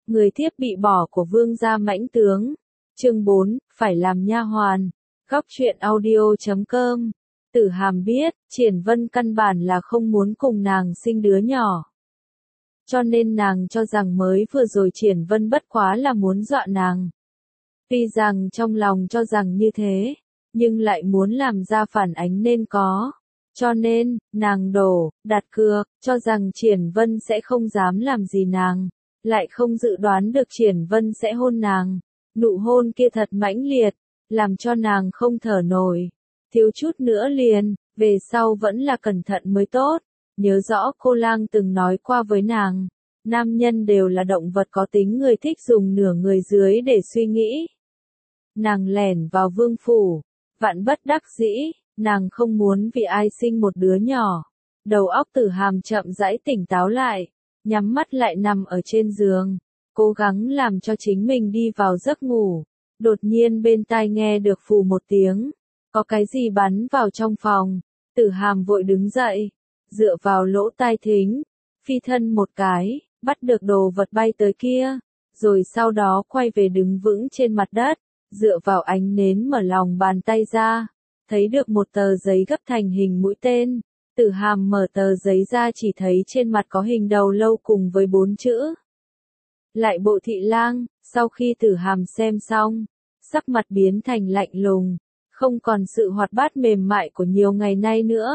Người thiếp bị bỏ của vương gia mãnh tướng. Chương 4, phải làm nha hoàn. Góc truyện audio.com. Tử Hàm biết, Triển Vân căn bản là không muốn cùng nàng sinh đứa nhỏ. Cho nên nàng cho rằng mới vừa rồi Triển Vân bất quá là muốn dọa nàng. Tuy rằng trong lòng cho rằng như thế, nhưng lại muốn làm ra phản ánh nên có. Cho nên, nàng đặt cược, cho rằng Triển Vân sẽ không dám làm gì nàng. Lại không dự đoán được Triển Vân sẽ hôn nàng. Nụ hôn kia thật mãnh liệt, làm cho nàng không thở nổi. Thiếu chút nữa liền, về sau vẫn là cẩn thận mới tốt. Nhớ rõ cô lang từng nói qua với nàng, nam nhân đều là động vật có tính người thích dùng nửa người dưới để suy nghĩ. Nàng lẻn vào vương phủ, vạn bất đắc dĩ, nàng không muốn vì ai sinh một đứa nhỏ. Đầu óc Tử Hàm chậm rãi tỉnh táo lại, nhắm mắt lại nằm ở trên giường, cố gắng làm cho chính mình đi vào giấc ngủ. Đột nhiên bên tai nghe được phù một tiếng, có cái gì bắn vào trong phòng. Tử Hàm vội đứng dậy, dựa vào lỗ tai thính, phi thân một cái, bắt được đồ vật bay tới kia, rồi sau đó quay về đứng vững trên mặt đất, dựa vào ánh nến mở lòng bàn tay ra, thấy được một tờ giấy gấp thành hình mũi tên. Tử Hàm mở tờ giấy ra chỉ thấy trên mặt có hình đầu lâu cùng với 4 chữ. Lại bộ thị lang. Sau khi Tử Hàm xem xong, sắc mặt biến thành lạnh lùng, không còn sự hoạt bát mềm mại của nhiều ngày nay nữa.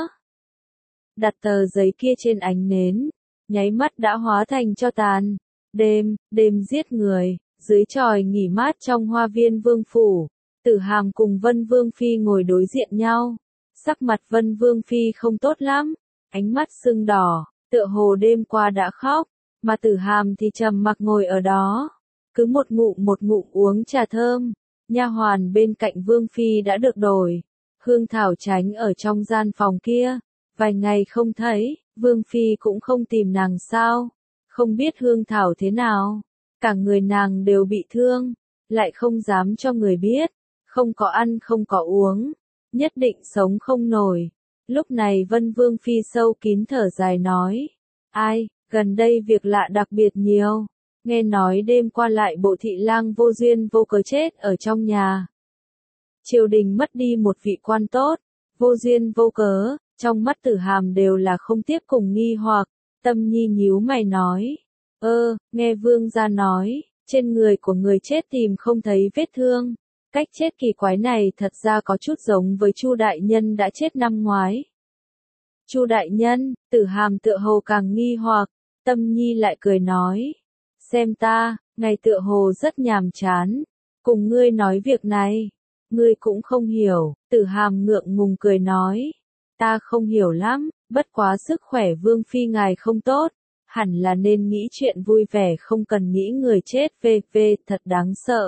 Đặt tờ giấy kia trên ánh nến, nháy mắt đã hóa thành tro tàn. Đêm giết người, dưới chòi nghỉ mát trong hoa viên vương phủ, Tử Hàm cùng Vân Vương Phi ngồi đối diện nhau. Sắc mặt Vân Vương Phi không tốt lắm, ánh mắt sưng đỏ, tựa hồ đêm qua đã khóc, mà Tử Hàm thì trầm mặc ngồi ở đó, cứ một ngụm uống trà thơm. Nha hoàn bên cạnh Vương Phi đã được đổi, Hương Thảo tránh ở trong gian phòng kia, vài ngày không thấy, Vương Phi cũng không tìm nàng sao, không biết Hương Thảo thế nào, cả người nàng đều bị thương, lại không dám cho người biết, không có ăn không có uống, nhất định sống không nổi. Lúc này Vân Vương Phi sâu kín thở dài nói, ai, gần đây việc lạ đặc biệt nhiều. Nghe nói đêm qua lại bộ thị lang vô duyên vô cớ chết ở trong nhà. Triều đình mất đi một vị quan tốt, vô duyên vô cớ, trong mắt Tử Hàm đều là không tiếc cùng nghi hoặc. Tâm Nhi nhíu mày nói, nghe vương gia nói, trên người của người chết tìm không thấy vết thương. Cách chết kỳ quái này thật ra có chút giống với Chu đại nhân đã chết năm ngoái. Chu đại nhân, Tử Hàm tựa hồ càng nghi hoặc, Tâm Nhi lại cười nói, xem ta, ngày tựa hồ rất nhàm chán, cùng ngươi nói việc này, ngươi cũng không hiểu. Tử Hàm ngượng ngùng cười nói, ta không hiểu lắm, bất quá sức khỏe Vương Phi ngài không tốt, hẳn là nên nghĩ chuyện vui vẻ không cần nghĩ người chết thật đáng sợ.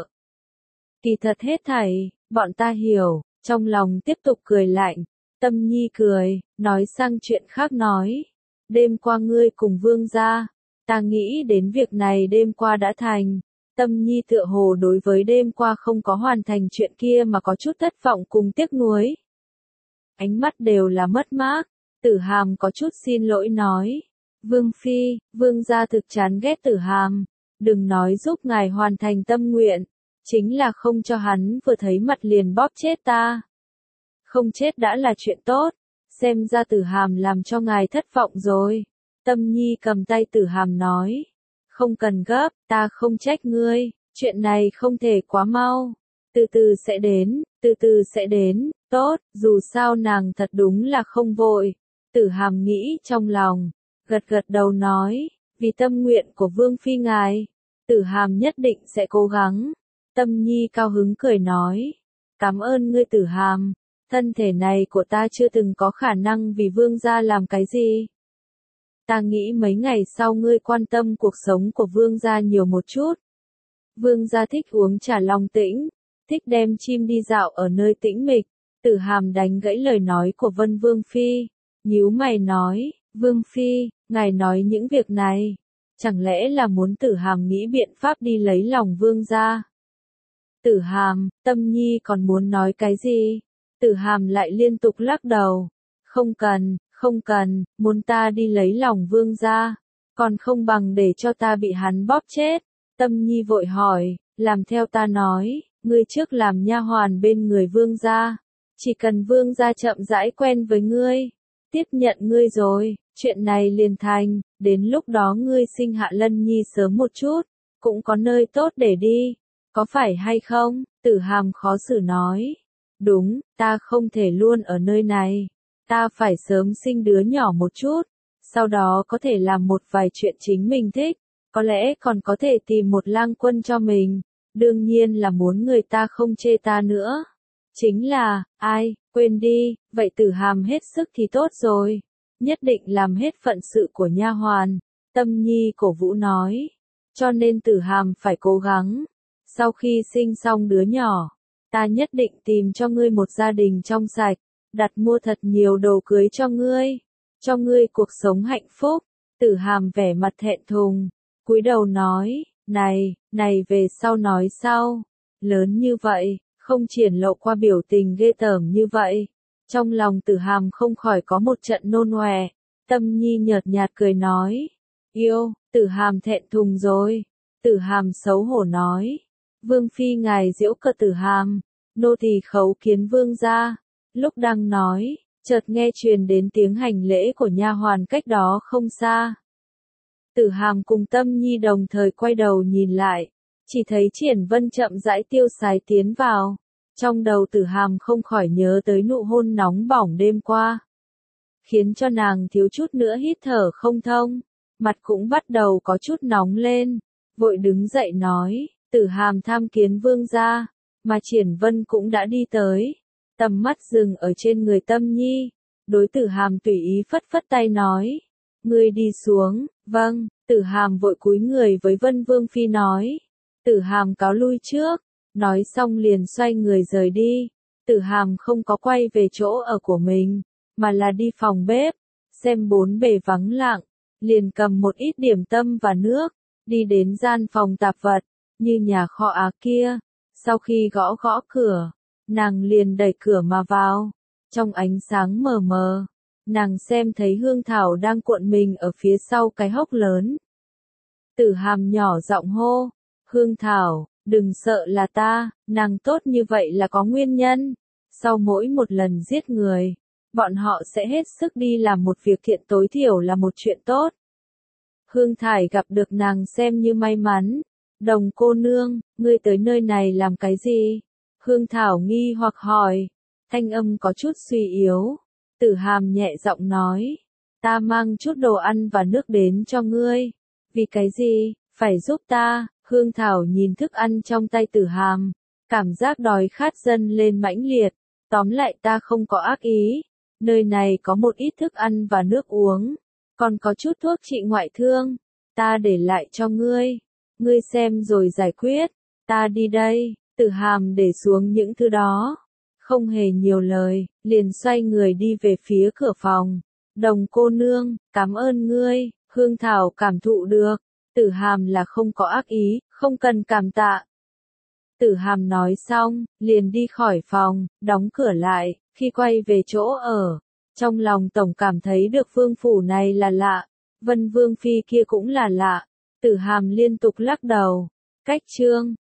Kỳ thật hết thảy, bọn ta hiểu, trong lòng tiếp tục cười lạnh. Tâm Nhi cười, nói sang chuyện khác nói, đêm qua ngươi cùng vương gia, ta nghĩ đến việc này đêm qua đã thành. Tâm Nhi tựa hồ đối với đêm qua không có hoàn thành chuyện kia mà có chút thất vọng cùng tiếc nuối. Ánh mắt đều là mất mát. Tử Hàm có chút xin lỗi nói, Vương Phi, vương gia thực chán ghét Tử Hàm, đừng nói giúp ngài hoàn thành tâm nguyện, chính là không cho hắn vừa thấy mặt liền bóp chết ta. Không chết đã là chuyện tốt, xem ra Tử Hàm làm cho ngài thất vọng rồi. Tâm Nhi cầm tay Tử Hàm nói, không cần gấp, ta không trách ngươi, chuyện này không thể quá mau, từ từ sẽ đến, tốt, dù sao nàng thật đúng là không vội. Tử Hàm nghĩ trong lòng, gật đầu nói, vì tâm nguyện của Vương Phi ngài, Tử Hàm nhất định sẽ cố gắng. Tâm Nhi cao hứng cười nói, cảm ơn ngươi Tử Hàm, thân thể này của ta chưa từng có khả năng vì vương gia làm cái gì. Ta nghĩ mấy ngày sau ngươi quan tâm cuộc sống của vương gia nhiều một chút. Vương gia thích uống trà long tĩnh, thích đem chim đi dạo ở nơi tĩnh mịch. Tử Hàm đánh gãy lời nói của Vân Vương Phi, nhíu mày nói, Vương Phi, ngài nói những việc này, chẳng lẽ là muốn Tử Hàm nghĩ biện pháp đi lấy lòng vương gia? Tử Hàm, Tâm Nhi còn muốn nói cái gì? Tử Hàm lại liên tục lắc đầu, không cần, muốn ta đi lấy lòng vương gia, còn không bằng để cho ta bị hắn bóp chết. Tâm Nhi vội hỏi, làm theo ta nói, ngươi trước làm nha hoàn bên người vương gia. Chỉ cần vương gia chậm rãi quen với ngươi, tiếp nhận ngươi rồi, chuyện này liền thành, đến lúc đó ngươi sinh Hạ Lân Nhi sớm một chút, cũng có nơi tốt để đi, có phải hay không? Tử Hàm khó xử nói. Đúng, ta không thể luôn ở nơi này, ta phải sớm sinh đứa nhỏ một chút, sau đó có thể làm một vài chuyện chính mình thích, có lẽ còn có thể tìm một lang quân cho mình, đương nhiên là muốn người ta không chê ta nữa. Chính là, ai, quên đi, vậy Tử Hàm hết sức thì tốt rồi, nhất định làm hết phận sự của nha hoàn, Tâm Nhi cổ vũ nói, cho nên Tử Hàm phải cố gắng, sau khi sinh xong đứa nhỏ, ta nhất định tìm cho ngươi một gia đình trong sạch, đặt mua thật nhiều đồ cưới cho ngươi cuộc sống hạnh phúc. Tử Hàm vẻ mặt thẹn thùng, cúi đầu nói, này về sau nói sau, lớn như vậy, không triển lộ qua biểu tình ghê tởm như vậy. Trong lòng Tử Hàm không khỏi có một trận nôn ọe, Tâm Nhi nhợt nhạt cười nói, yêu, Tử Hàm thẹn thùng rồi. Tử Hàm xấu hổ nói, Vương Phi ngài giễu cợt Tử Hàm, nô tỳ khấu kiến vương gia. Lúc đang nói, chợt nghe truyền đến tiếng hành lễ của nha hoàn cách đó không xa. Tử Hàm cùng Tâm Nhi đồng thời quay đầu nhìn lại, chỉ thấy Triển Vân chậm rãi tiêu sái tiến vào. Trong đầu Tử Hàm không khỏi nhớ tới nụ hôn nóng bỏng đêm qua, khiến cho nàng thiếu chút nữa hít thở không thông, mặt cũng bắt đầu có chút nóng lên, vội đứng dậy nói, Tử Hàm tham kiến vương gia, mà Triển Vân cũng đã đi tới, tầm mắt dừng ở trên người Tâm Nhi, đối Tử Hàm tùy ý phất phất tay nói, ngươi đi xuống, vâng. Tử Hàm vội cúi người với Vân Vương Phi nói, Tử Hàm cáo lui trước, nói xong liền xoay người rời đi. Tử Hàm không có quay về chỗ ở của mình, mà là đi phòng bếp, xem bốn bề vắng lặng, liền cầm một ít điểm tâm và nước, đi đến gian phòng tạp vật, như nhà kho á kia. Sau khi gõ gõ cửa, nàng liền đẩy cửa mà vào, trong ánh sáng mờ mờ, nàng xem thấy Hương Thảo đang cuộn mình ở phía sau cái hốc lớn. Tử Hàm nhỏ giọng hô, Hương Thảo, đừng sợ là ta, nàng tốt như vậy là có nguyên nhân. Sau mỗi một lần giết người, bọn họ sẽ hết sức đi làm một việc thiện, tối thiểu là một chuyện tốt. Hương Thải gặp được nàng xem như may mắn. Đồng cô nương, ngươi tới nơi này làm cái gì? Hương Thảo nghi hoặc hỏi, thanh âm có chút suy yếu. Tử Hàm nhẹ giọng nói, ta mang chút đồ ăn và nước đến cho ngươi. Vì cái gì, phải giúp ta? Hương Thảo nhìn thức ăn trong tay Tử Hàm, cảm giác đói khát dâng lên mãnh liệt. Tóm lại ta không có ác ý, nơi này có một ít thức ăn và nước uống, còn có chút thuốc trị ngoại thương, ta để lại cho ngươi. Ngươi xem rồi giải quyết, ta đi đây. Tử Hàm để xuống những thứ đó, không hề nhiều lời, liền xoay người đi về phía cửa phòng. Đồng cô nương, cảm ơn ngươi. Hương Thảo cảm thụ được, Tử Hàm là không có ác ý, không cần cảm tạ. Tử Hàm nói xong, liền đi khỏi phòng, đóng cửa lại, khi quay về chỗ ở, trong lòng tổng cảm thấy được vương phủ này là lạ, Vân Vương Phi kia cũng là lạ. Tử Hàm liên tục lắc đầu. Cách chương